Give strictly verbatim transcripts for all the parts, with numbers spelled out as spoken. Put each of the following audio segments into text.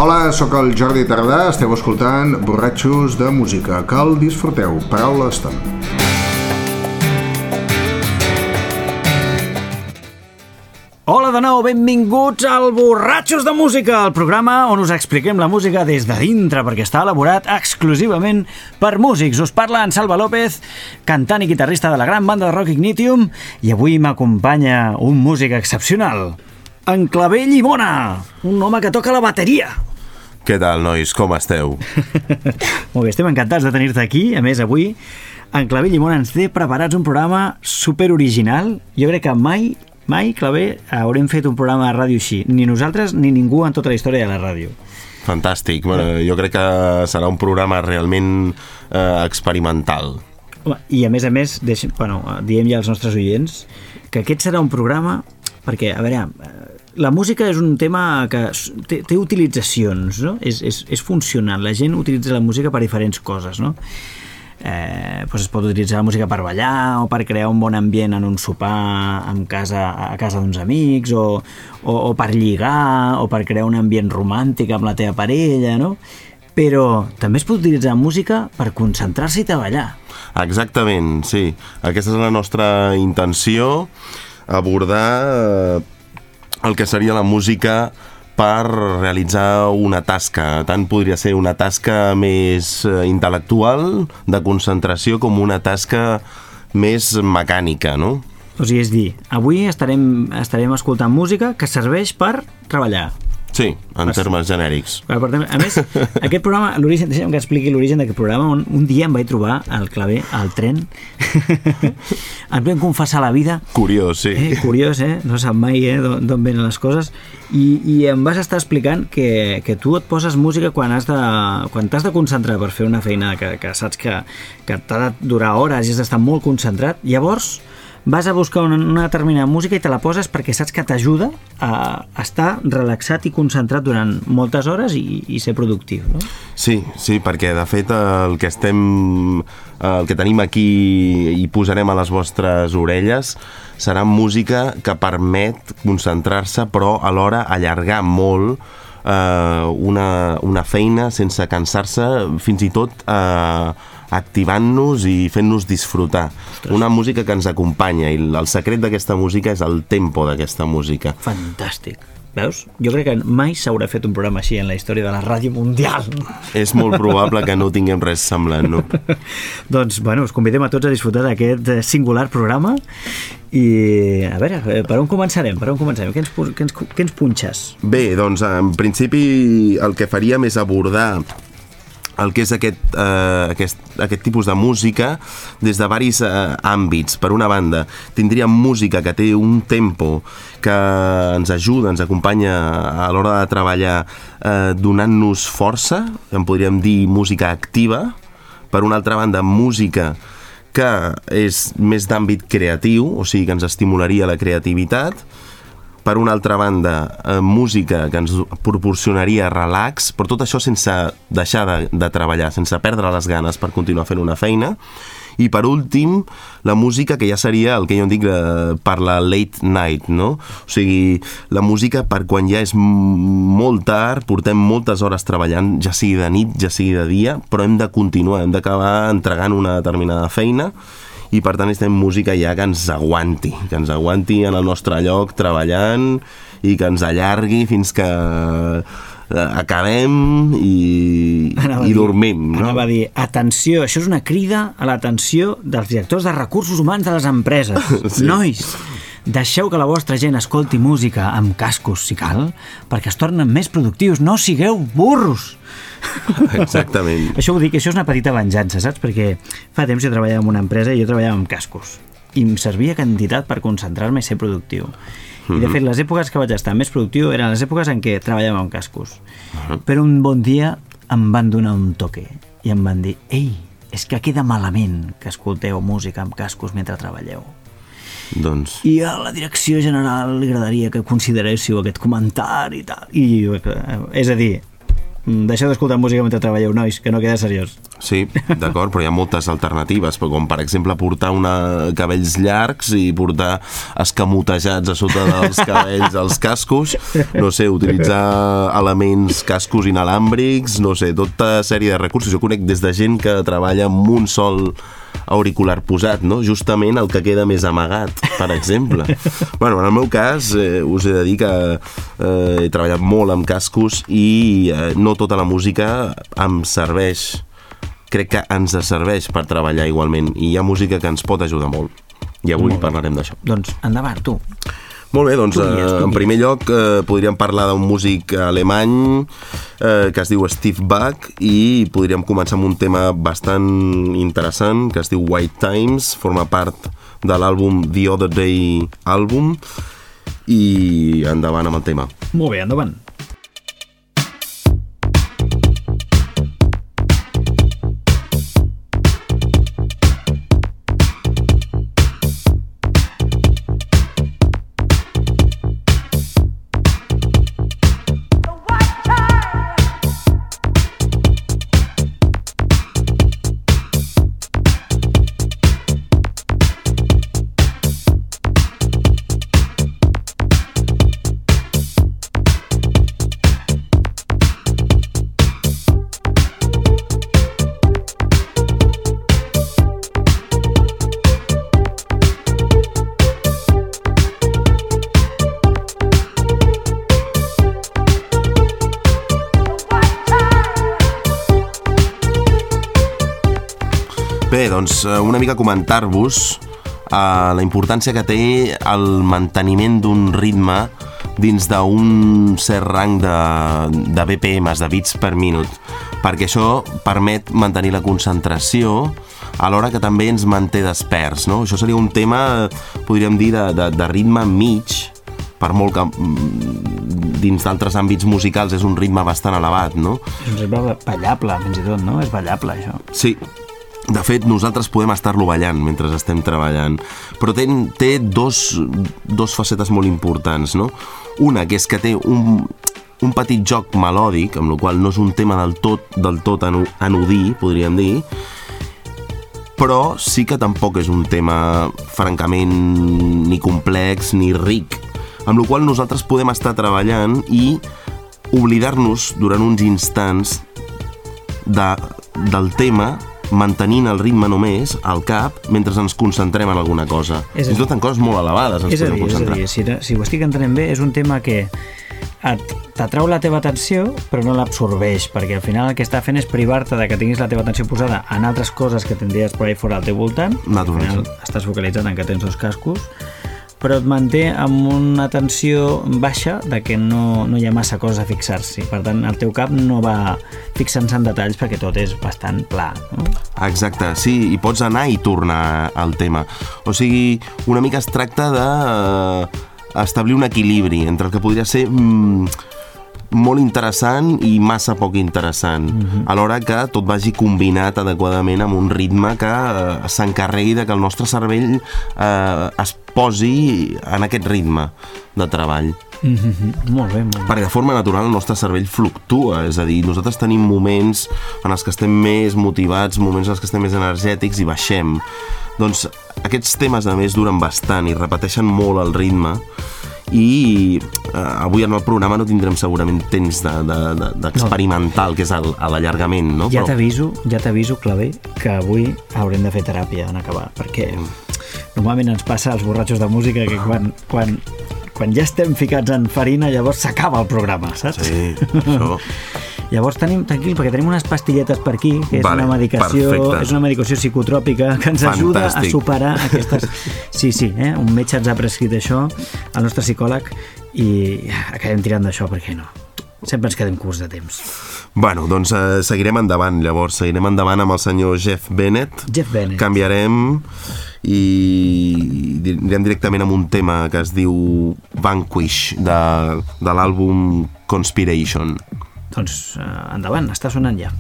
Hola, sóc el Jordi Tardà, esteu escoltant Borratxos de Música. Que el disfruteu. Paraula d'estona. Hola de nou, benvinguts al Borratxos de Música, el programa on us expliquem la música des de dintre, perquè està elaborat exclusivament per músics. Us parla en Salva López, cantant i guitarrista de la gran banda de rock Ignition, i avui m'acompanya un músic excepcional, en Clavé Llimona, un home que toca la bateria. Què tal, nois? Com esteu? Molt bé, estem encantats de tenir-te aquí. A més, avui en Clavé Llimona ens té preparats un programa super original. Jo crec que mai, mai, Clavé, haurem fet un programa de ràdio així. Ni nosaltres ni ningú en tota la història de la ràdio. Fantàstic. Bueno, jo crec que serà un programa realment eh, experimental. I a més a més, deixem, bueno, diem ja als nostres oients que aquest serà un programa perquè, a veure, la música és un tema que té, té utilitzacions, no? És, és, és funcional. La gent utilitza la música per diferents coses, no? Eh, doncs es pot utilitzar la música per ballar o per crear un bon ambient en un sopar en casa, a casa d'uns amics o, o, o per lligar o per crear un ambient romàntic amb la teva parella, no? Però també es pot utilitzar música per concentrar-se i treballar. Exactament, sí. Aquesta és la nostra intenció, abordar el que seria la música per realitzar una tasca. Tant podria ser una tasca més intel·lectual, de concentració, com una tasca més mecànica, no? O sigui, és dir, avui estarem, estarem escoltant música que serveix per treballar. Sí, en Vas... termes genèrics. A més, aquest programa, l'origen, deixa'm que expliqui l'origen d'aquest programa. Un, un dia em vaig trobar al Clavé, al tren. Em vam confessar la vida. Curiós, sí. Eh, curiós, eh? No sap mai eh, d'on venen les coses. I, I em vas estar explicant que, que tu et poses música quan has de, quan t'has de concentrar per fer una feina que, que saps que, que t'ha de durar hores i has d'estar molt concentrat. Llavors vas a buscar una, una determinada música i te la poses perquè saps que t'ajuda a estar relaxat i concentrat durant moltes hores i, i ser productiu, no? Sí, sí, perquè de fet el que estem, el que tenim aquí i posarem a les vostres orelles serà música que permet concentrar-se però alhora allargar molt eh, una, una feina sense cansar-se, fins i tot eh, activant-nos i fent-nos disfrutar. Ostres. Una música que ens acompanya i el secret d'aquesta música és el tempo d'aquesta música. Fantàstic. Veus? Jo crec que mai s'haurà fet un programa així en la història de la ràdio mundial. És molt probable que no tinguem res semblant, no? Doncs, bueno, us convidem a tots a disfrutar d'aquest singular programa i, a veure, per on començarem? Per on començarem? Què ens, què ens, què ens punxes? Bé, doncs, en principi el que faríem és abordar el que és aquest, eh, aquest, aquest tipus de música des de varis eh, àmbits. Per una banda, tindríem música que té un tempo que ens ajuda, ens acompanya a l'hora de treballar eh, donant-nos força, en podríem dir música activa. Per una altra banda, música que és més d'àmbit creatiu, o sigui que ens estimularia la creativitat. Per una altra banda, eh, música que ens proporcionaria relax, però tot això sense deixar de, de treballar, sense perdre les ganes per continuar fent una feina. I per últim, la música que ja seria el que jo en dic eh, per la late night, no? O sigui, la música per quan ja és molt tard, portem moltes hores treballant, ja sigui de nit, ja sigui de dia, però hem de continuar, hem d'acabar entregant una determinada feina, i per tant estem música ja que ens aguanti, que ens aguanti en el nostre lloc treballant i que ens allargui fins que acabem i, i dormim, no? Anava a dir, atenció, això és una crida a l'atenció dels directors de recursos humans de les empreses. Sí. Nois, deixeu que la vostra gent escolti música amb cascos, si cal, perquè es tornen més productius. No sigueu burros! Exactament. Això ho dic, això és una petita venjança, saps? Perquè fa temps jo treballava en una empresa i jo treballava amb cascos i em servia quantitat per concentrar-me i ser productiu. I de fet, les èpoques que vaig estar més productiu eren les èpoques en què treballava amb cascos. Uh-huh. Però un bon dia em van donar un toque i em van dir: ei, és que queda malament que escolteu música amb cascos mentre treballeu. Doncs... I a la direcció general li agradaria que consideréssiu aquest comentari i tal. I, és a dir, deixeu d'escoltar música mentre treballeu, nois, que no queda seriós. Sí, d'acord, però hi ha moltes alternatives, com per exemple portar una cabells llargs i portar escamotejats a sota dels cabells als cascos, no sé, utilitzar elements, cascos inalàmbrics, no sé, tota sèrie de recursos. Jo conec des de gent que treballa amb un sol auricular posat, no? Justament el que queda més amagat, per exemple. Bueno, en el meu cas, eh, us he de dir que eh, he treballat molt amb cascos i eh, no tota la música em serveix, crec que ens serveix per treballar igualment, i hi ha música que ens pot ajudar molt, i avui parlarem d'això. Doncs endavant, tu. Molt bé, doncs eh, en primer lloc eh, podríem parlar d'un músic alemany eh, que es diu Steve Bach, i podríem començar amb un tema bastant interessant que es diu White Times, forma part de l'àlbum The Other Day Album, i endavant amb el tema. Molt bé, endavant. Bé, doncs una mica comentar-vos eh, la importància que té el manteniment d'un ritme dins d'un cert rang de, de B P Ms, de bits per minut, perquè això permet mantenir la concentració alhora que també ens manté desperts, no? Això seria un tema, podríem dir, de, de, de ritme mig, per molt que dins d'altres àmbits musicals és un ritme bastant elevat, no? És un ritme ballable, fins i tot, no? És ballable, això. Sí. De fet, nosaltres podem estar-lo ballant mentre estem treballant, però té, té dos, dos facetes molt importants, no? Una, que és que té un, un petit joc melòdic, amb el qual no és un tema del tot, del tot anodí, podríem dir, però sí que tampoc és un tema francament ni complex ni ric, amb el qual nosaltres podem estar treballant i oblidar-nos durant uns instants de, del tema, mantenint el ritme només al cap mentre ens concentrem en alguna cosa. És Fins i tot en coses molt elevades ens és podem dir, concentrar. És a dir, si, si ho estic entenent bé, és un tema que t'atrau la teva atenció però no l'absorbeix, perquè al final el que està fent és privar-te de que tinguis la teva atenció posada en altres coses que tindries per ahí fora al teu voltant. Al final estàs focalitzat en que tens dos cascos, però et manté amb una tensió baixa de que no, no hi ha massa coses a fixar-s'hi. Per tant, el teu cap no va fixant-se en detalls perquè tot és bastant pla, no? Exacte, sí, i pots anar i tornar al tema. O sigui, una mica es tracta de eh, establir un equilibri entre el que podria ser mm, molt interessant i massa poc interessant, mm-hmm. alhora que tot vagi combinat adequadament amb un ritme que eh, s'encarregui de que el nostre cervell eh, es posi en aquest ritme de treball. Mm-hmm. Molt bé, molt bé. Perquè de forma natural el nostre cervell fluctua, és a dir, nosaltres tenim moments en els que estem més motivats, moments en els que estem més energètics i baixem. Doncs aquests temes a més duren bastant i repeteixen molt el ritme, i eh, avui en el programa no tindrem segurament temps d'experimentar de, de, de, el que és l'allargament, no? Ja t'aviso, ja t'aviso, Clavé, que avui haurem de fer teràpia en acabar, perquè normalment ens passa als borratxos de música que quan, quan, quan ja estem ficats en farina llavors s'acaba el programa, saps? Sí, això... Llavors tenim, tranquil, perquè tenim unes pastilletes per aquí, que és, vale, una medicació, perfecte. És una medicació psicotròpica que ens Fantàstic. Ajuda a superar aquestes... Sí, sí, eh? Un metge ens ha prescrit això, el nostre psicòleg, i acabem tirant d'això, perquè no? Sempre ens quedem curts de temps. Bueno, doncs eh, seguirem endavant, llavors. Seguirem endavant amb el senyor Jeff Bennett. Jeff Bennett. Canviarem i anirem directament amb un tema que es diu Vanquish, de, de l'àlbum Conspiration. Doncs eh, endavant, està sonant ja.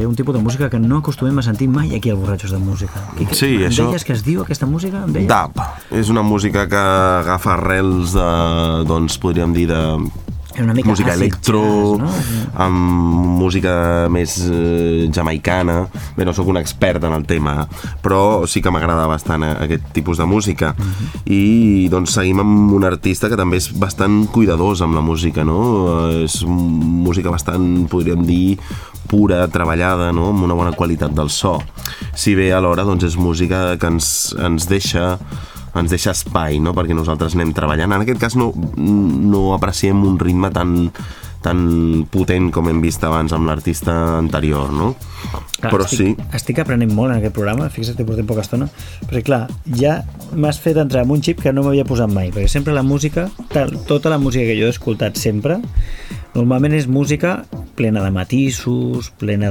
perquè hi ha un tipus de música que no acostumem a sentir mai aquí al Borratxos de Música. Que, que, sí, em això... deies que es diu aquesta música? Em deies? Dub. És una música que agafa arrels de, doncs, podríem dir, de... Una mica música àcid, electro, jazz, no? amb música més eh, jamaicana. Bé, no sóc un expert en el tema, però sí que m'agrada bastant aquest tipus de música. Uh-huh. I doncs seguim amb un artista que també és bastant cuidadós amb la música, no? És música bastant, podríem dir, pura, treballada, no? Amb una bona qualitat del so. Si bé alhora doncs, és música que ens, ens deixa ens deixa espai, no?, perquè nosaltres anem treballant. En aquest cas no, no apreciem un ritme tan, tan potent com hem vist abans amb l'artista anterior, no? Clar, però estic, sí. Estic aprenent molt en aquest programa, fixa't que portem poca estona, perquè clar, ja m'has fet entrar en un xip que no m'havia posat mai, perquè sempre la música, tal, tota la música que jo he escoltat sempre, normalment és música plena de matisos, plena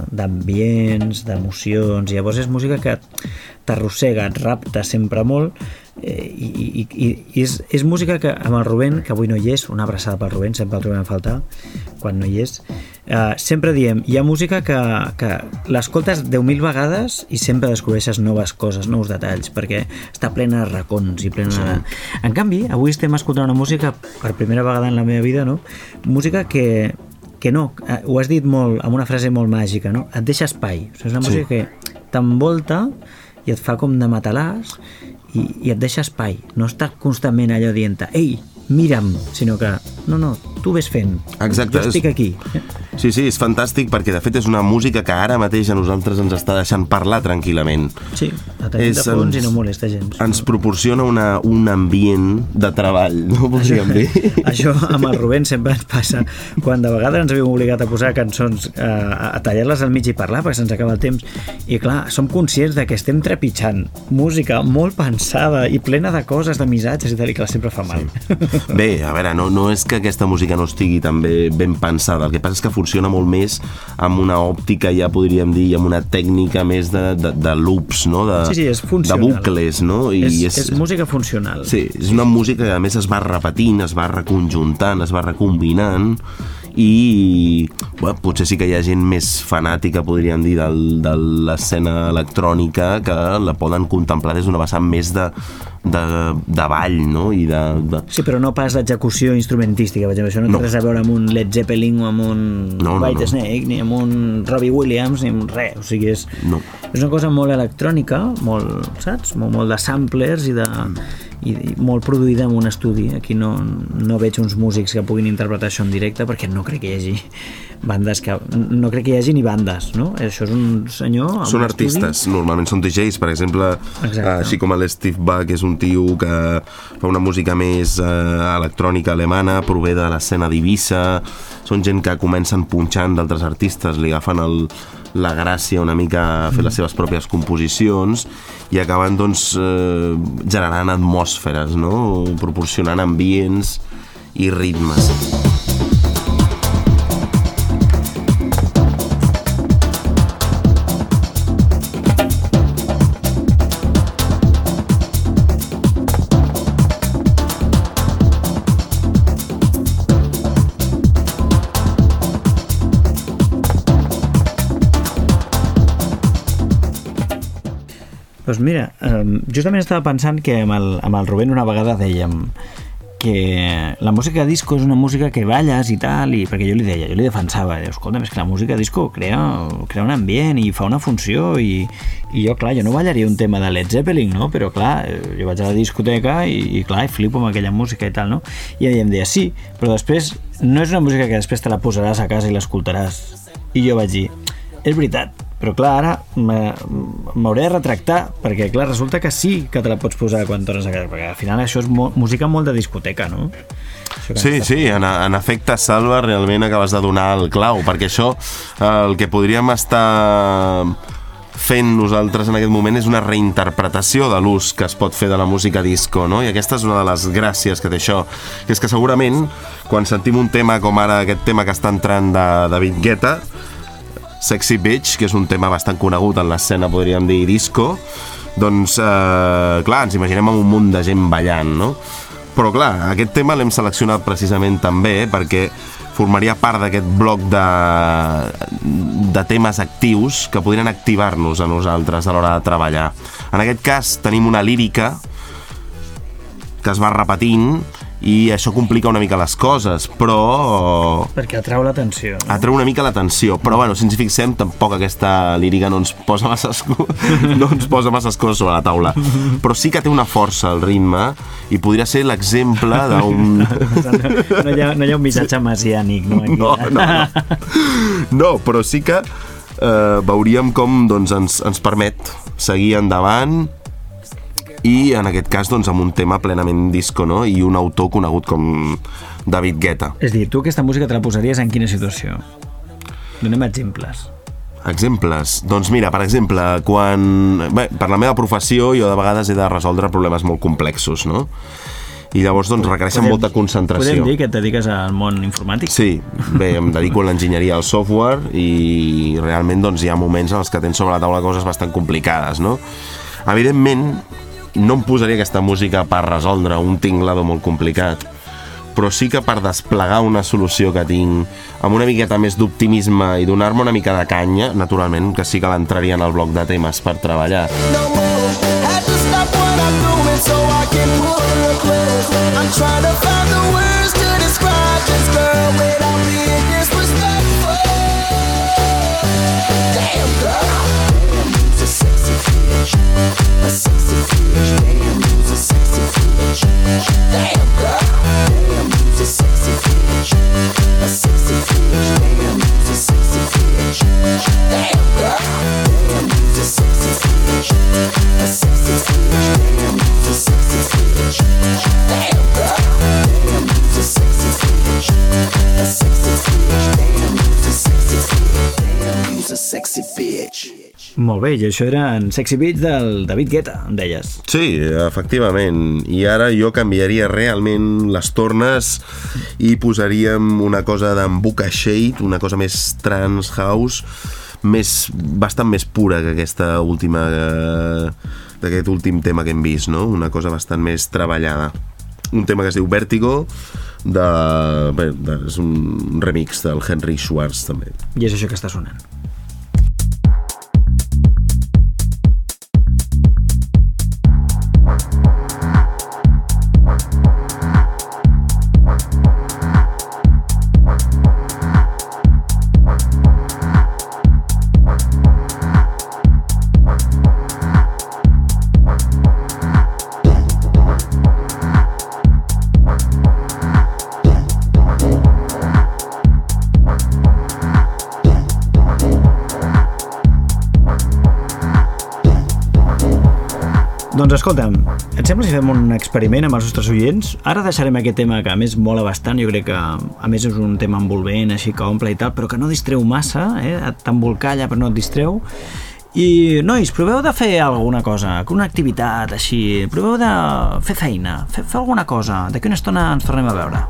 d'ambients, de, d'emocions, i llavors és música que t'arrossega, et rapta sempre molt, eh, i, i, i, i és, és música que amb el Rubén, que avui no hi és, una abraçada pel Rubén, sempre el trobem a faltar quan no hi és, eh, sempre diem, hi ha música que, que l'escoltes deu mil vegades i sempre descobreixes noves coses, nous detalls, perquè està plena de racons i plena de... En canvi, avui estem escoltant una música per primera vegada en la meva vida, no? Música que, que no, ho has dit molt, amb una frase molt màgica, no? Et deixa espai, o sigui, és una música sí. que t'envolta i et fa com de matalàs i, i et deixa espai, no està constantment allò dient-te, ei, mira'm, sinó que, no, no, tu ves fent. Exacte. Jo estic aquí. Sí, sí, és fantàstic perquè de fet és una música que ara mateix a nosaltres ens està deixant parlar tranquil·lament. Sí, la tenim de fons i no molesta gens. Ens proporciona una, un ambient de treball, no podríem dir. Això amb el Rubén sempre ens passa. Quan de vegades ens havíem obligat a posar cançons, a, a tallar-les al mig i parlar perquè se'ns acaba el temps. I clar, som conscients de que estem trepitjant música molt pensada i plena de coses, de missatges i tal, i que la sempre fa mal. Sí. Bé, a veure, no, no és que aquesta música no estigui també ben pensada, el que passa és que funciona molt més amb una òptica, ja podríem dir, amb una tècnica més de, de, de loops, no? De, sí, sí, és funcional. De bucles, no? I és, és, és música funcional. Sí, és una música que a més es va repetint, es va reconjuntant, es va recombinant, i bueno, potser sí que hi ha gent més fanàtica, podríem dir, del, de l'escena electrònica, que la poden contemplar des d'una vessant més de, de, de ball, no? I de, de... Sí, però no pas d'execució instrumentística, per exemple. Això no té no. res a veure amb un Led Zeppelin o amb un no, no, White no. Snake, ni amb un Robbie Williams, ni amb res. O sigui, és, no. és una cosa molt electrònica, molt, saps? Molt, molt de samplers i de... i molt produïda en un estudi. Aquí no, no veig uns músics que puguin interpretar això en directe, perquè no crec que hi hagi bandes que... no crec que hi hagi ni bandes, no? Això és un senyor... Són artistes, estudi. Normalment són D Js, per exemple. Exacte. Així com l'Steve Buck és un tio que fa una música més eh, electrònica alemana, prové de l'escena d'Eivissa, són gent que comencen punxant d'altres artistes, li agafen el, la gràcia una mica a fer les seves pròpies composicions i acaben doncs eh, generant atmosferes, no? Proporcionant ambients i ritmes. Doncs mira, justament estava pensant que amb el, amb el Rubén una vegada dèiem que la música disco és una música que balles i tal, i perquè jo li deia, jo li defensava, escolta, és que la música disco crea, crea un ambient i fa una funció, i, i jo, clar, jo no ballaria un tema de Led Zeppelin, no? Però clar, jo vaig a la discoteca i, i clar, i flipo amb aquella música i tal, no? I ella em deia, sí, però després no és una música que després te la posaràs a casa i l'escoltaràs. I jo vaig dir, és veritat, però clar, ara m'hauré de retractar, perquè clar, resulta que sí que te la pots posar quan tornes a casa, perquè al final això és mo- música molt de discoteca, no? Sí, sí, en, en efecte, Salva, realment acabes de donar el clau, perquè això, el que podríem estar fent nosaltres en aquest moment és una reinterpretació de l'ús que es pot fer de la música disco, no? I aquesta és una de les gràcies que té això, que és que segurament quan sentim un tema com ara aquest tema que està entrant de David Guetta, Sexy Bitch, que és un tema bastant conegut en l'escena, podríem dir, disco, doncs, eh, clar, ens imaginem amb un munt de gent ballant, no? Però, clar, aquest tema l'hem seleccionat precisament també perquè formaria part d'aquest bloc de, de temes actius que podrien activar-nos a nosaltres a l'hora de treballar. En aquest cas tenim una lírica que es va repetint i això complica una mica les coses, però... Perquè atrau l'atenció, no? Atrau una mica l'atenció, però bueno, si ens hi fixem, tampoc aquesta lírica no ens posa masses, no ens posa masses coses sobre la taula. Però sí que té una força al ritme i podria ser l'exemple d'un... No, no, hi ha, no hi ha un missatge messiànic, no? Aquí, no, no, no. No, però sí que eh, veuríem com doncs, ens, ens permet seguir endavant i en aquest cas doncs, amb un tema plenament disco, no? I un autor conegut com David Guetta. És dir, tu aquesta música te la posaries en quina situació? Donem exemples. Exemples? Doncs mira, per exemple, quan... Bé, per la meva professió jo de vegades he de resoldre problemes molt complexos, no? I llavors doncs requereixen podem, molta concentració. Podem dir que et dediques al món informàtic? Sí, bé, em dedico a l'enginyeria al software i realment doncs, hi ha moments en els que tens sobre la taula coses bastant complicades, no? Evidentment, no em posaria aquesta música per resoldre un tinglado molt complicat, però sí que per desplegar una solució que tinc amb una miqueta més d'optimisme i donar-me una mica de canya, naturalment que sí que l'entraria en el bloc de temes per treballar. A sexy bitch, damn, you's a sexy bitch. Damn, girl, damn, you's a sexy bitch. A sexy bitch, damn, you's a sexy bitch. Damn, girl, damn, you's a sexy bitch. A sexy bitch, damn, you's a sexy bitch. Damn, girl, damn, you's a sexy bitch. A sexy bitch, damn, you's a sexy bitch. Damn, you's a sexy bitch. Molt bé, i això era en Sexy Beach del David Guetta, em deies. Sí, efectivament. I ara jo canviaria realment les tornes i posaríem una cosa d'Embuka Shade, una cosa més trance house, més, bastant més pura que aquesta última d'aquest últim tema que hem vist, no? Una cosa bastant més treballada. Un tema que es diu Vertigo, de, bé, de, és un remix del Henry Schwartz també. I és això que està sonant. Doncs escolta'm, et sembla si fem un experiment amb els nostres oients? Ara deixarem aquest tema que a més mola bastant, jo crec que a més és un tema envolvent, així que omple i tal, però que no distreu massa, eh? T'embolcalla però no et distreu. I, nois, proveu de fer alguna cosa, una activitat així, proveu de fer feina, fer, fer alguna cosa, d'aquí una estona ens tornem a veure.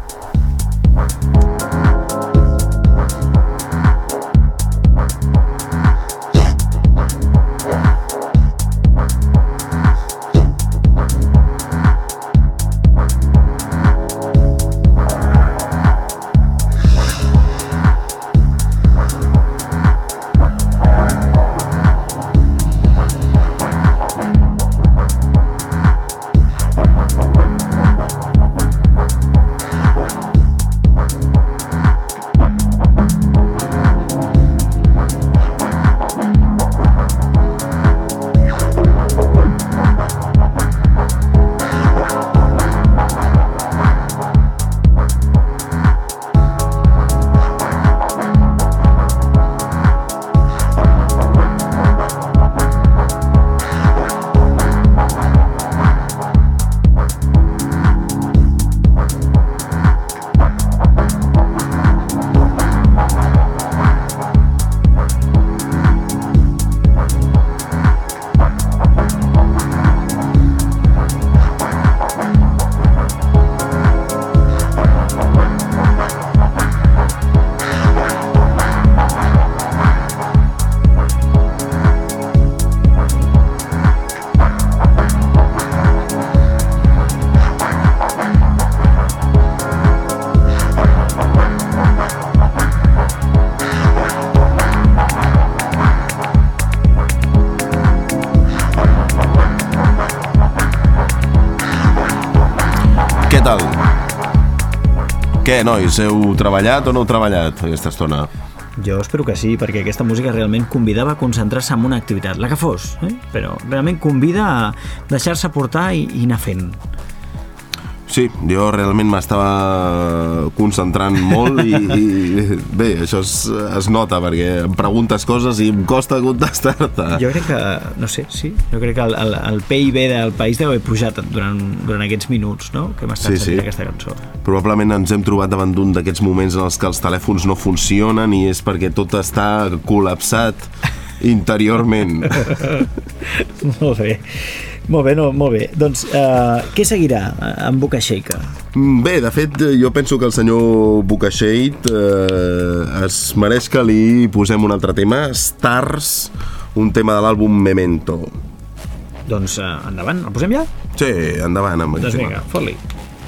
Què, nois, heu treballat o no heu treballat aquesta estona? Jo espero que sí, perquè aquesta música realment convidava a concentrar-se en una activitat, la que fos, eh? Però realment convida a deixar-se portar i, i anar fent. Sí, jo realment m'estava concentrant molt i, i bé, això es, es nota perquè em preguntes coses i em costa contestar-te. Jo crec que, no sé, sí, jo crec que el, el, el P I B del país deu haver pujat durant, durant aquests minuts, no?, que hem estat Sí, sentint sí. aquesta cançó. Probablement ens hem trobat davant d'un d'aquests moments en els que els telèfons no funcionen i és perquè tot està col·lapsat interiorment. Molt bé. Molt bé, no, molt bé. Doncs, uh, què seguirà amb Boca Shaker? Bé, de fet, jo penso que el senyor Bukashade eh, es mereix que li posem un altre tema, Stars, un tema de l'àlbum Memento. Doncs uh, endavant, el posem ja? Sí, endavant amb Doncs aquest vinga, tema. fot-li.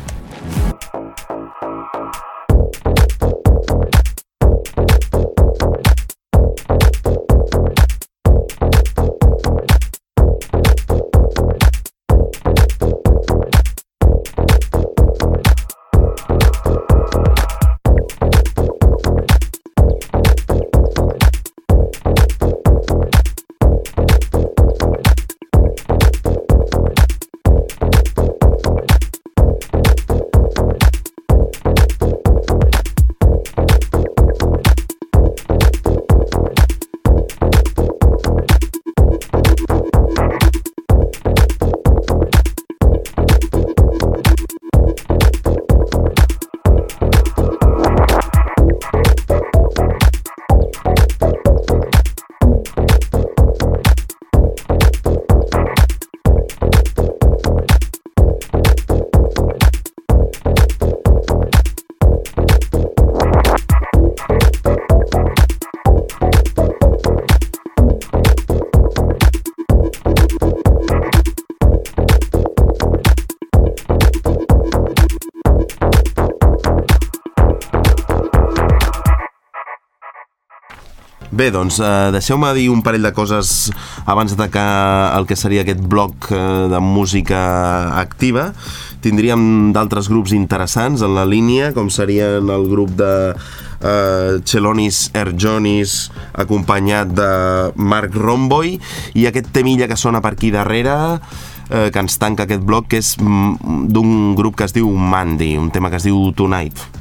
Bé, doncs eh, deixeu-me dir un parell de coses abans d'atacar el que seria aquest bloc eh, de música activa. Tindríem d'altres grups interessants en la línia, com serien el grup de eh, Chelonis Erjonis, acompanyat de Mark Romboy, i aquest temilla que sona per aquí darrere, eh, que ens tanca aquest bloc, que és mm, d'un grup que es diu Mandy, un tema que es diu Tonight.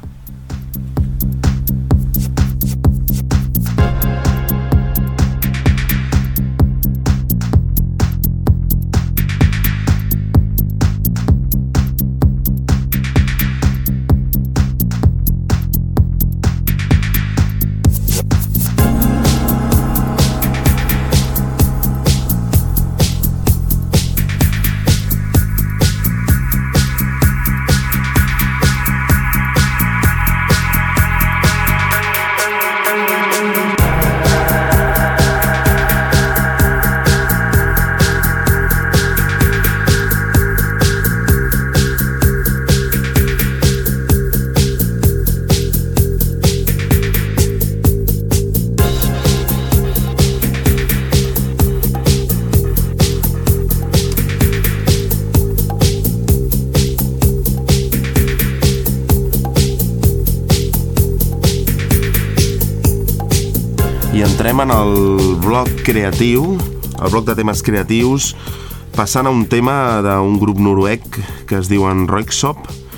I entrem en el bloc creatiu, el bloc de temes creatius, passant a un tema d'un grup noruec que es diuen Röyksopp.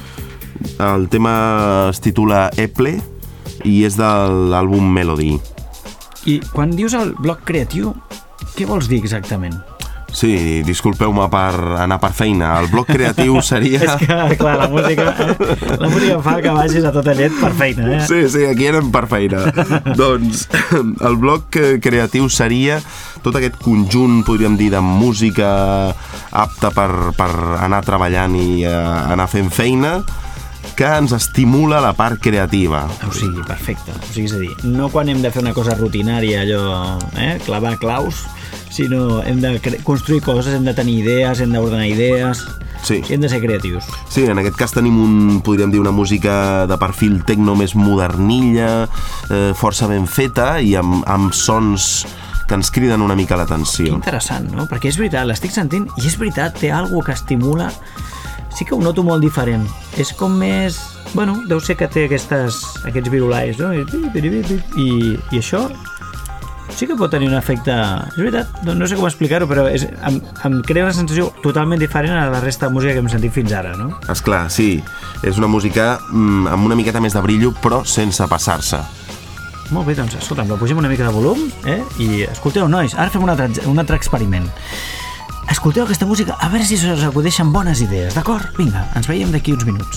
El tema es titula Eple i és de l'àlbum Melody. I quan dius el bloc creatiu, què vols dir exactament? Sí, disculpeu-me per anar per feina. El bloc creatiu seria... És que, clar, la música, eh? la música fa que vagis a tota llet per feina, eh? Sí, sí, aquí anem per feina. Doncs el bloc creatiu seria tot aquest conjunt, podríem dir, de música apta per, per anar treballant i uh, anar fent feina, que ens estimula la part creativa. O sigui, perfecte. O sigui, és a dir, no quan hem de fer una cosa rutinària, allò, eh, clavar claus, sinó hem de construir coses, hem de tenir idees, hem d'ordenar idees, Sí. hem de ser creatius. Sí, en aquest cas tenim un, podríem dir, una música de perfil tecno més modernilla, eh, força ben feta i amb, amb sons que ens criden una mica Que l'atenció. interessant, no? Perquè és veritat, l'estic sentint i és veritat, té alguna que estimula. sí que ho noto molt diferent. És com més... Bueno, deu ser que té aquestes, aquests virulais, no? I, i això sí que pot tenir un efecte... És veritat, no, no sé com explicar-ho, però és, em, em crea una sensació totalment diferent a la resta de música que hem sentit fins ara, no? Esclar, sí. És una música mm, amb una miqueta més de brillo, però sense passar-se. Molt bé, doncs, escolta'm, la pugem una mica de volum, eh? I escolteu, nois, ara fem un altre, un altre experiment. Escolteu aquesta música, a veure si us acudeixen bones idees, d'acord? Vinga, ens veiem d'aquí uns minuts.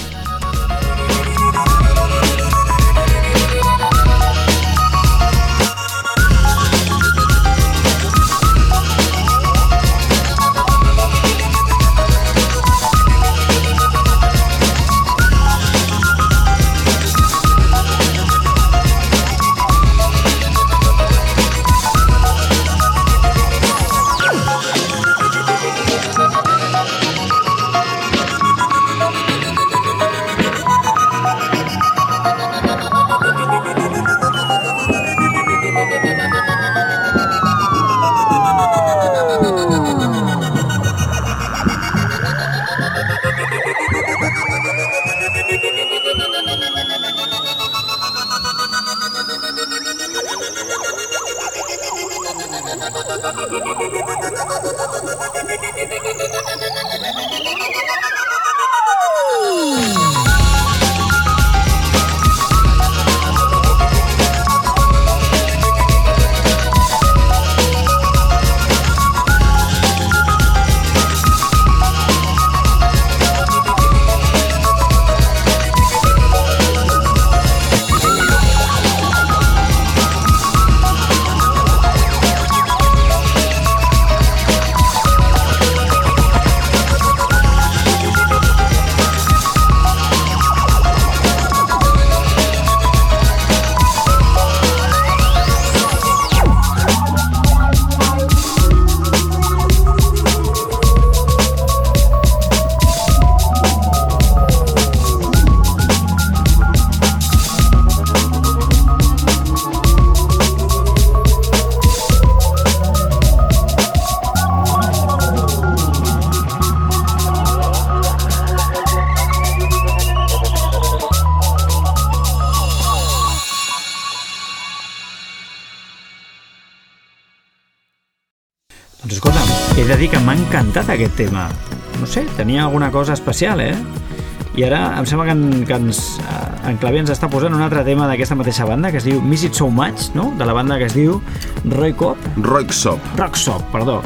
Doncs escolta'm, he de dir que m'ha encantat aquest tema. No sé, tenia alguna cosa especial, eh? I ara em sembla que, en, que ens, en Clavé ens està posant un altre tema d'aquesta mateixa banda que es diu Miss It So Much, no? De la banda que es diu Roykop. Roykop. Roykop, perdó.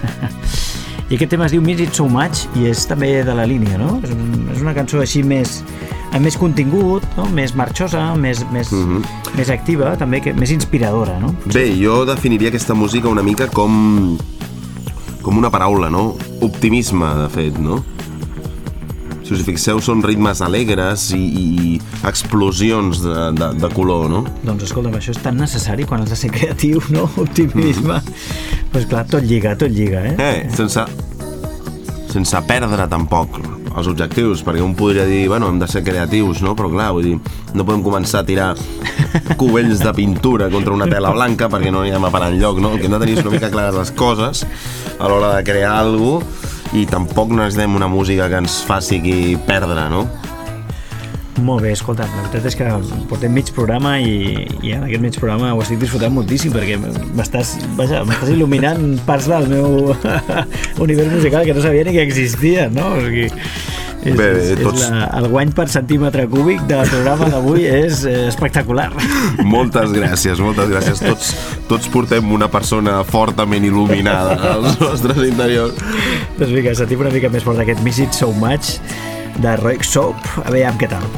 I aquest tema es diu Miss It So Much i és també de la línia, no? És, un, és una cançó així més amb més contingut, no? Més marxosa, més, més, mm-hmm. més activa, també que, més inspiradora, no? Bé, jo definiria aquesta música una mica com com una paraula, no? Optimisme, de fet, no? Si us fixeu, són ritmes alegres i, i explosions de, de, de color, no? Doncs escolta'm, això és tan necessari quan has de ser creatiu, no? Optimisme. Mm. Pues clar, tot lliga, tot lliga, eh? Eh, sense, sense perdre tampoc els objectius, perquè un podria dir, bueno, hem de ser creatius, no? Però clar, vull dir, no podem començar a tirar cubells de pintura contra una tela blanca perquè no anirem a parar enlloc, no? El que hem de tenir és una mica clares les coses a l'hora de crear alguna cosa i tampoc necessitem una música que ens faci perdre, no? Molt bé, escolta, la veritat és que portem mig programa i, i en aquest mig programa ho estic disfrutant moltíssim perquè m'estàs, vaja, m'estàs il·luminant parts del meu univers musical que no sabia ni que existia, no? O sigui, és, bé, és, tots... és la, el guany per centímetre cúbic del programa d'avui és eh, espectacular. Moltes gràcies, moltes gràcies. Tots, tots portem una persona fortament il·luminada als nostres interiors. Doncs vinga, sentim una mica més fort d'aquest Miss It So Much de Roykop. A veure què tal.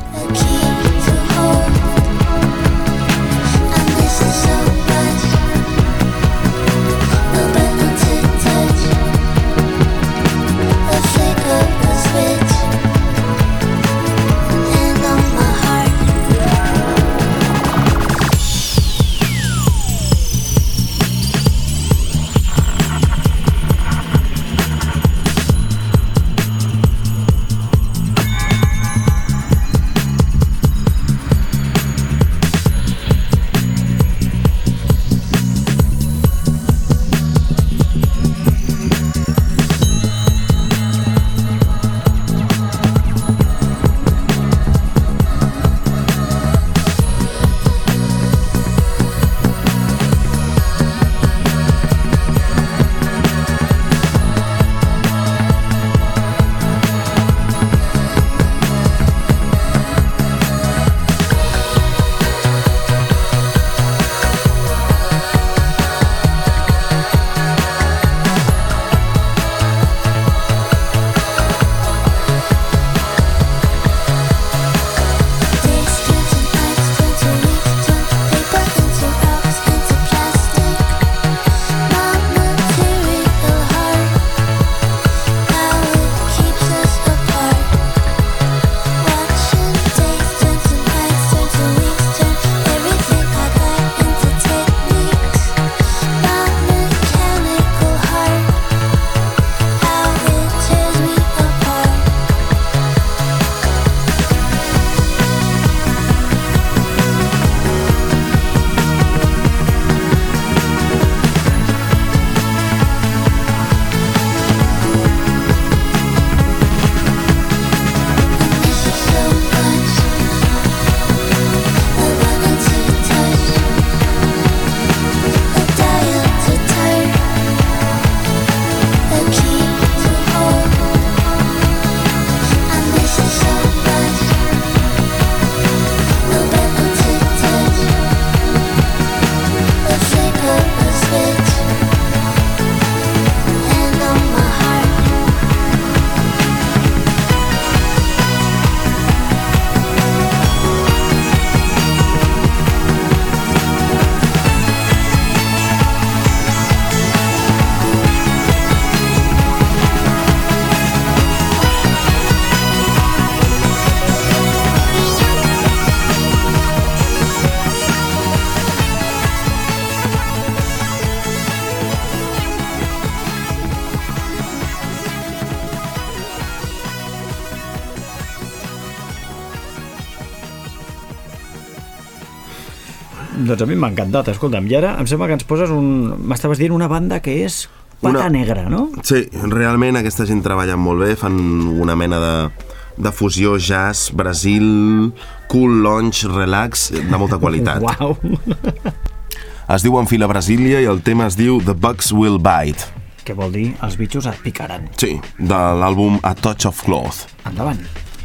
Doncs a mi m'ha encantat, escolta'm. I ara em sembla que ens poses un... M'estaves dient una banda que és Pata una... Negra, no? Sí, realment aquesta gent treballa molt bé, fan una mena de, de fusió jazz, Brasil, cool, lounge, relax, de molta qualitat. Uau! Es diu Enfila Brasília i el tema es diu The Bugs Will Bite. Què vol dir? Els bitxos et picaran. Sí, de l'àlbum A Touch of Cloth. Endavant.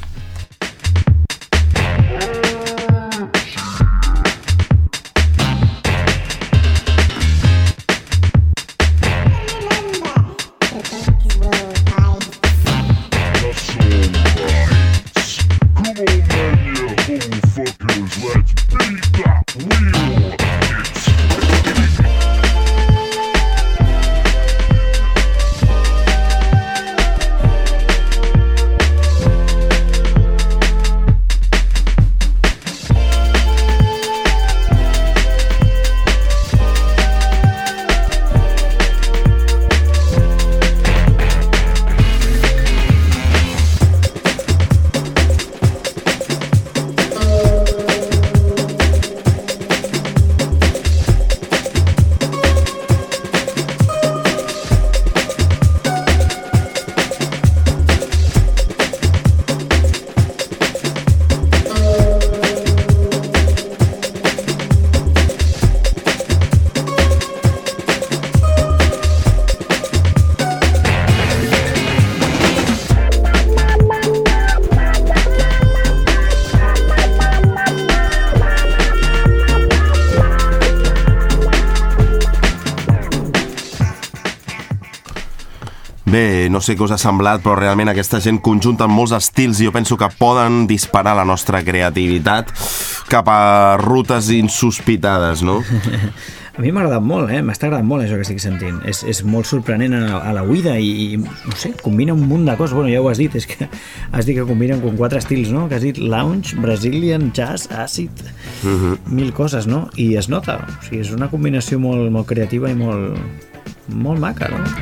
Bé, no sé què us ha semblat, però realment aquesta gent conjunta molts estils i jo penso que poden disparar la nostra creativitat cap a rutes insospitades, no? A mi m'ha agradat molt, eh? M'està agradant molt això que estic sentint. És, és molt sorprenent a, a la oïda i, i, no sé, combina un munt de coses. Bueno, ja ho has dit, és que has dit que combinen com quatre estils, no? Que has dit lounge, Brazilian, jazz, acid, uh-huh. mil coses, no? I es nota, o sigui, és una combinació molt, molt creativa i molt, molt maca, no?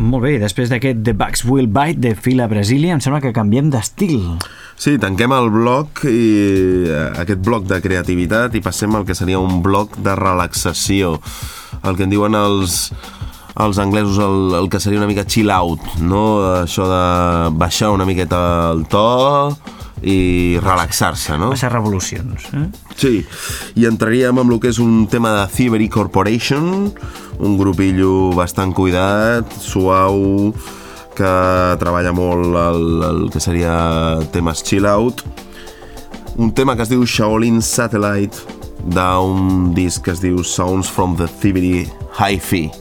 Molt bé, després d'aquest The Bugs Will Bite de Fila Brasilia, em sembla que canviem d'estil. Sí, tanquem el bloc i aquest bloc de creativitat i passem al que seria un bloc de relaxació, el que en diuen els, els anglesos el, el que seria una mica chill out, no? Això de baixar una miqueta el to i relaxar-se, no? Passar revolucions, eh? Sí, i entraríem amb el que és un tema de Thievery Corporation, un grupillo bastant cuidat, suau, que treballa molt el, el que seria temes chill out, un tema que es diu Shaolin Satellite, d'un disc que es diu Sounds from the Thievery Hi-Fi.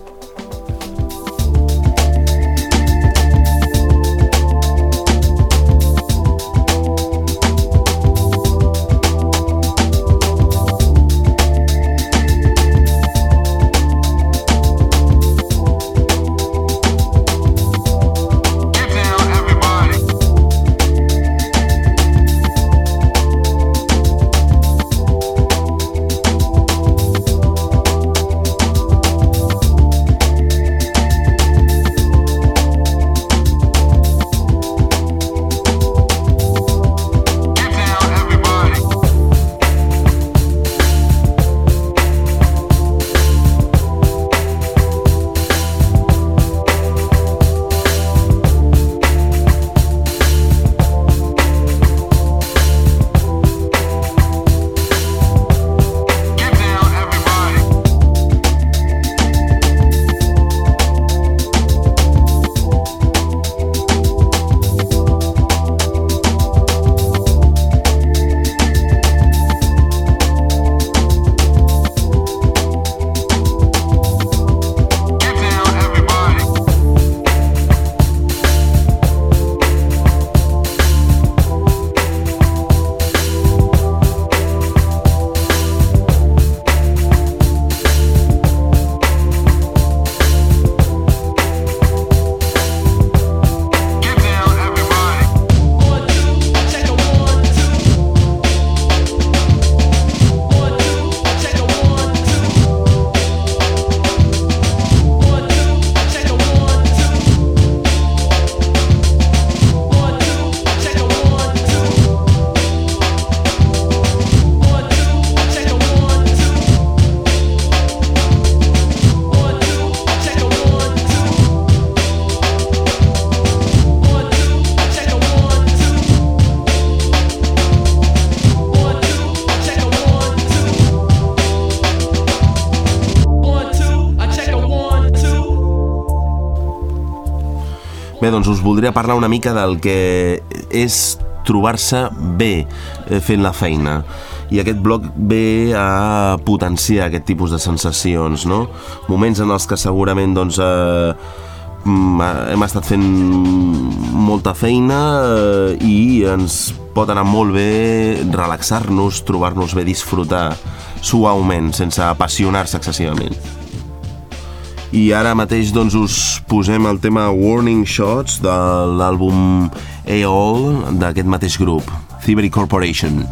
Bé, doncs us voldria parlar una mica del que és trobar-se bé fent la feina. I aquest bloc ve a potenciar aquest tipus de sensacions, no? Moments en els que segurament doncs, eh, hem estat fent molta feina eh, i ens pot anar molt bé relaxar-nos, trobar-nos bé, disfrutar suaument, sense apassionar-se excessivament. I ara mateix doncs, us posem el tema Warning Shots de l'àlbum A O L d'aquest mateix grup, Thievery Corporation.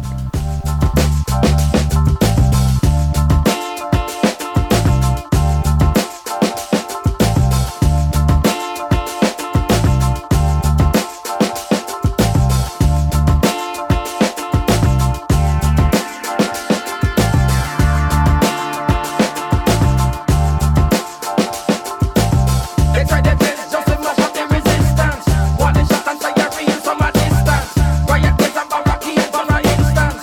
Instance.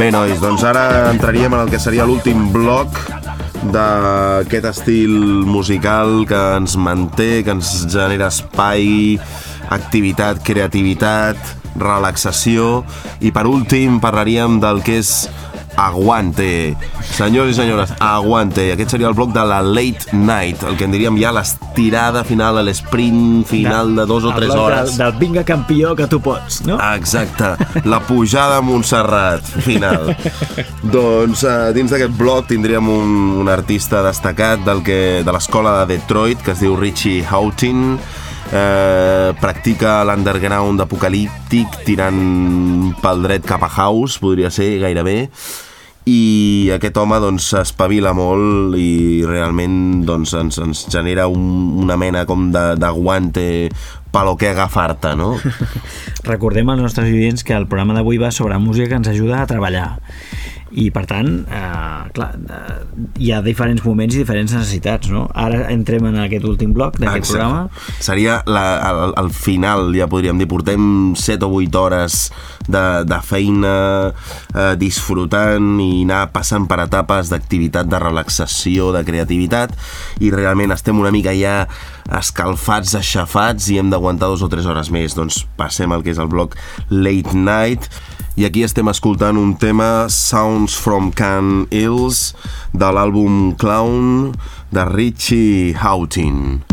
Bé, nois, doncs ara entraríem en el que seria l'últim bloc d'aquest estil musical que ens manté, que ens genera espai, activitat, creativitat, relaxació, i per últim parlaríem del que és Aguante. Senyors i senyores, Aguante. Aquest seria el bloc de la Late Night, el que en diríem ja l'estirada final, l'esprint final de dos o tres hores. Del, del vinga campió que tu pots, no? Exacte, la pujada a Montserrat final. Doncs eh, dins d'aquest bloc tindríem un, un artista destacat del que, de l'escola de Detroit, que es diu Richie Houghton. Eh, practica l'underground apocalíptic tirant pel dret cap a house, podria ser gairebé, i aquest home doncs s'espavila molt i realment doncs ens, ens genera un, una mena com d'aguante per lo que agafar-te, no? Recordem als nostres oients que el programa d'avui va sobre música que ens ajuda a treballar, i per tant eh, clar, eh, hi ha diferents moments i diferents necessitats, no? Ara entrem en aquest últim bloc d'aquest Exacte. programa. Seria la, el, el final, ja podríem dir. Portem set o vuit hores de, de feina eh, disfrutant i anar passant per etapes d'activitat, de relaxació, de creativitat, i realment estem una mica ja escalfats, aixafats, i hem d'aguantar dos o tres hores més. Doncs passem al que és el bloc Late Night, i aquí estem escoltant un tema, Sounds from Can Hills, de l'àlbum Clown de Richie Houghton.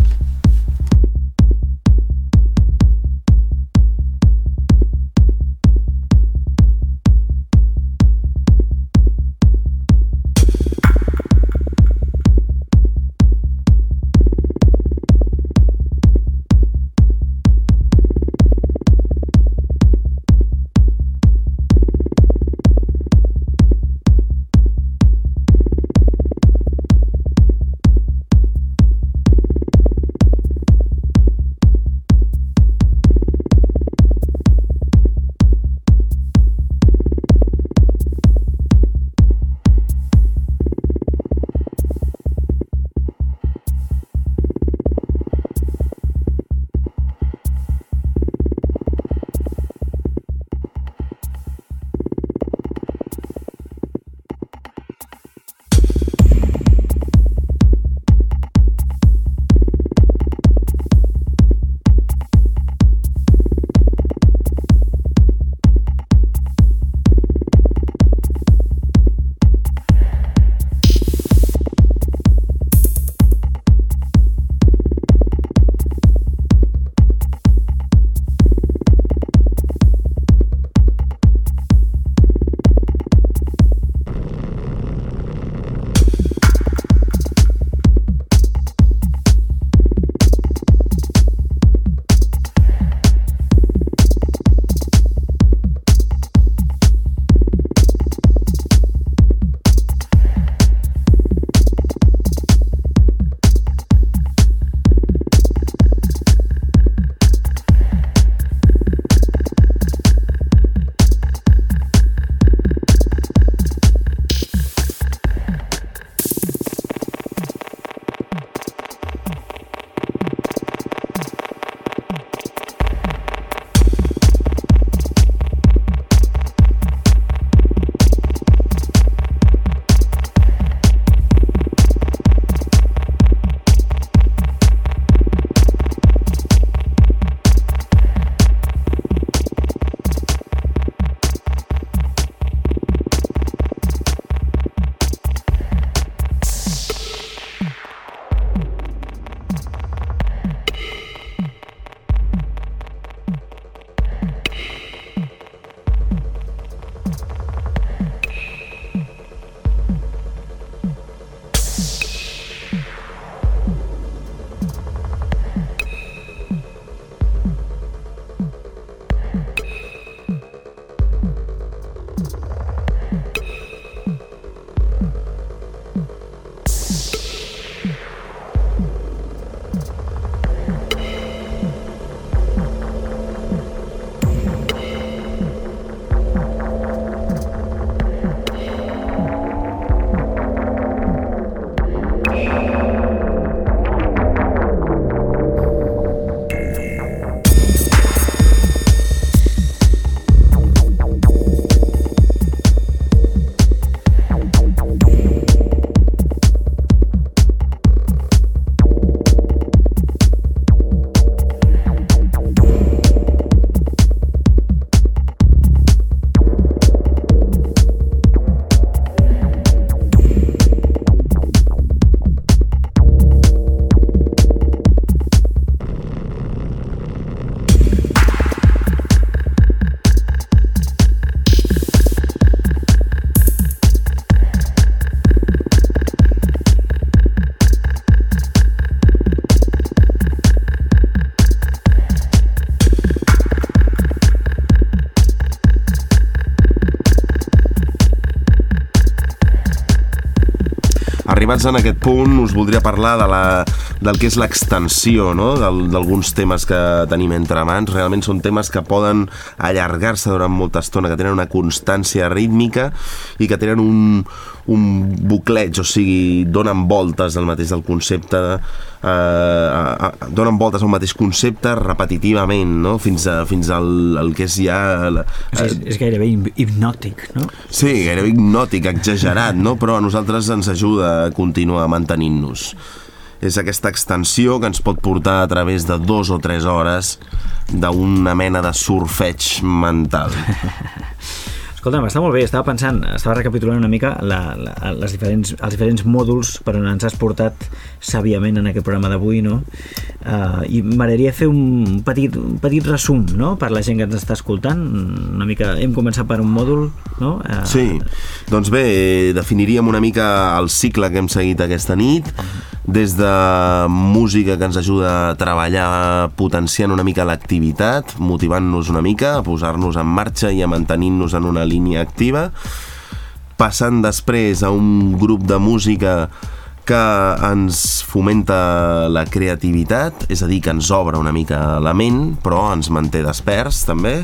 arribats en aquest punt us voldria parlar de la, del que és l'extensió, no? d'alguns temes que tenim entre mans. Realment són temes que poden allargar-se durant molta estona, que tenen una constància rítmica i que tenen un, un bucleig, o sigui, donen voltes al mateix del concepte, eh, eh, donen voltes al mateix concepte repetitivament, no? fins, a, fins al, al que és ja... La, eh, és, és gairebé hipnòtic, no? Sí, gairebé hipnòtic, exagerat, no? Però a nosaltres ens ajuda a continuar mantenint-nos. És aquesta extensió que ens pot portar a través de dos o tres hores d'una mena de surfeig mental. Escolta'm, està molt bé, estava pensant, estava recapitulant una mica la, la, les diferents, els diferents mòduls per on ens has portat sàviament en aquest programa d'avui, no? Uh, I m'agradaria fer un petit, un petit resum, no?, per la gent que ens està escoltant. Una mica, hem començat per un mòdul, no? Uh, sí, doncs bé, definiríem una mica el cicle que hem seguit aquesta nit, des de música que ens ajuda a treballar potenciant una mica l'activitat, motivant-nos una mica, a posar-nos en marxa i a mantenir-nos en una línia activa, passant després a un grup de música que ens fomenta la creativitat, és a dir, que ens obre una mica la ment, però ens manté desperts també,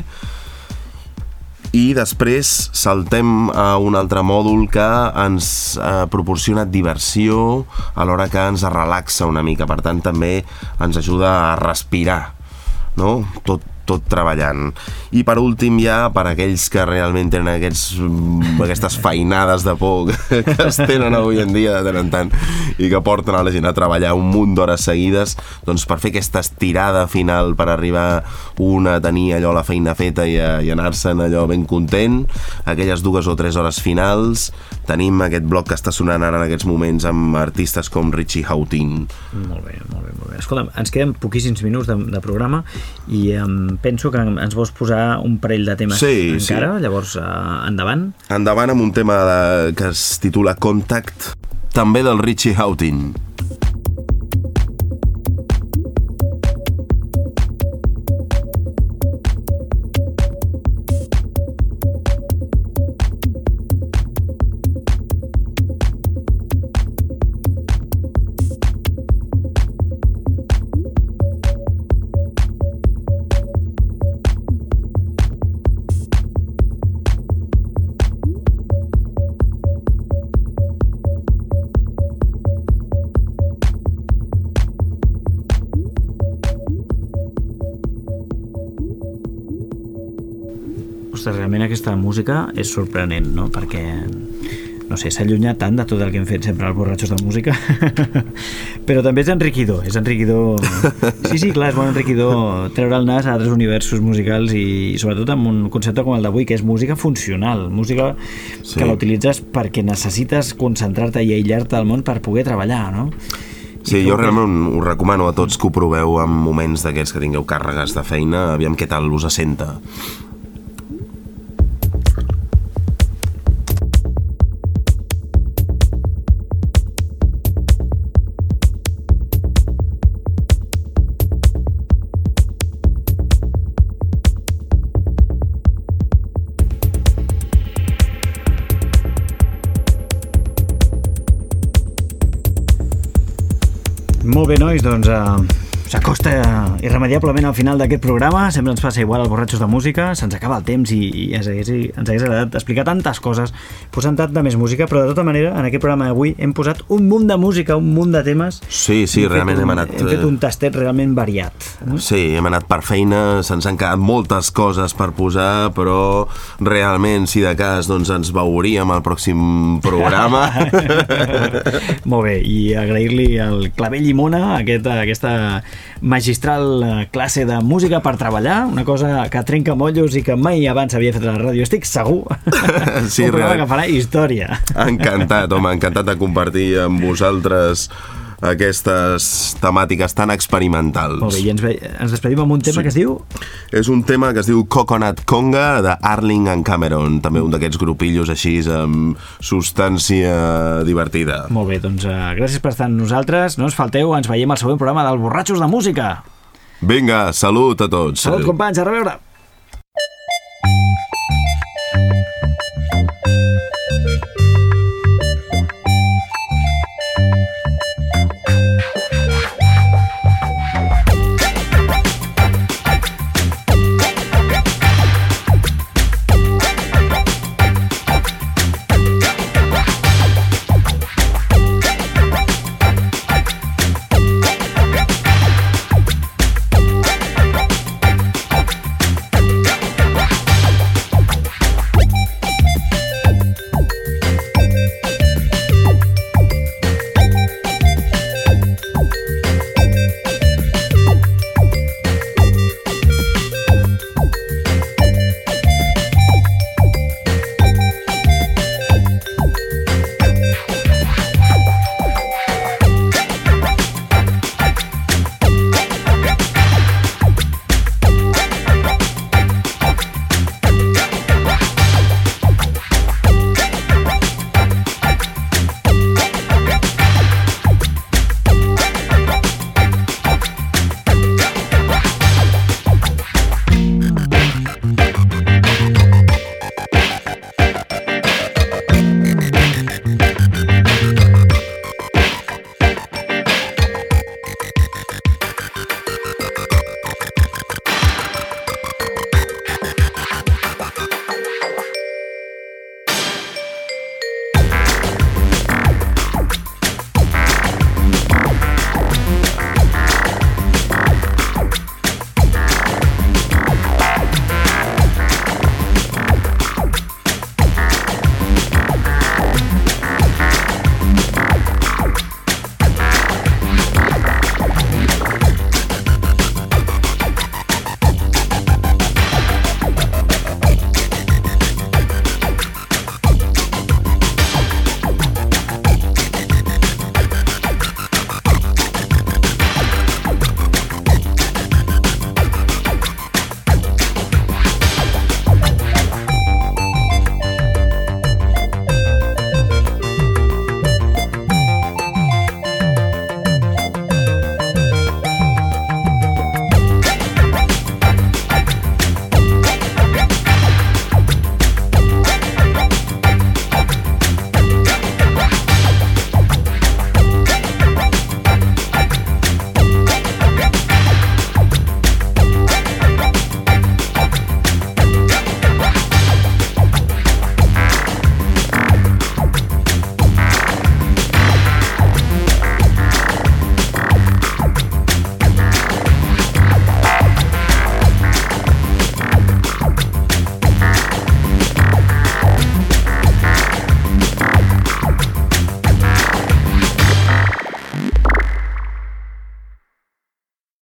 i després saltem a un altre mòdul que ens eh, proporciona diversió alhora que ens relaxa una mica, per tant també ens ajuda a respirar, no? Tot tot treballant. I per últim ja, per aquells que realment tenen aquests, aquestes feinades de por que es tenen avui en dia de tant en tant i que porten a la gent a treballar un munt d'hores seguides, doncs per fer aquesta estirada final per arribar un a tenir allò la feina feta i, a, i anar-se'n allò ben content, aquelles dues o tres hores finals, tenim aquest bloc que està sonant ara en aquests moments amb artistes com Richie Hawtin. Molt bé, molt bé, molt bé. Escolta, ens queden poquíssims minuts de, de programa i um, penso que ens vols posar un parell de temes sí, encara, sí. Llavors uh, endavant. Endavant amb un tema de, que es titula Contact, també del Richie Hawtin. Realment aquesta música és sorprenent, no? Perquè, no sé, s'allunya tant de tot el que hem fet sempre als borratxos de música però també és enriquidor és enriquidor, sí, sí, clar, és molt enriquidor treure el nas a altres universos musicals i sobretot amb un concepte com el d'avui, que és música funcional, música sí. Que la utilitzes perquè necessites concentrar-te i aïllar-te al món per poder treballar, no? Sí, jo realment us recomano a tots que ho proveu en moments d'aquests que tingueu càrregues de feina, aviam què tal us assenta. Molt bé, nois, doncs uh, s'acosta irremediablement al final d'aquest programa. Sempre ens passa igual als borratxos de música, se'ns acaba el temps i, i ens, hagués, ens hagués agradat explicar tantes coses, posant tanta més música, però de tota manera en aquest programa d'avui hem posat un munt de música, un munt de temes. Sí, sí, hem realment un, hem anat... Hem fet un tastet realment variat. No? Sí, hem anat per feina, se'ns han quedat moltes coses per posar, però realment, si de cas, doncs ens veuríem al pròxim programa. Molt bé, i agrair-li al Clavell Llimona aquesta, aquesta magistral classe de música per treballar, una cosa que trenca mollos i que mai abans havia fet a la ràdio, estic segur. Sí, un programa que farà història. Encantat, home, encantat de compartir amb vosaltres aquestes temàtiques tan experimentals. Molt bé, i ens, ve, ens despedim amb un tema sí. que es diu... És un tema que es diu Coconut Conga, de Arling and Cameron, també un d'aquests grupillos així amb substància divertida. Molt bé, doncs uh, gràcies per estar amb nosaltres, no us falteu, ens veiem al següent programa del Borratxos de Música. Vinga, salut a tots. Salut, companys, a reveure.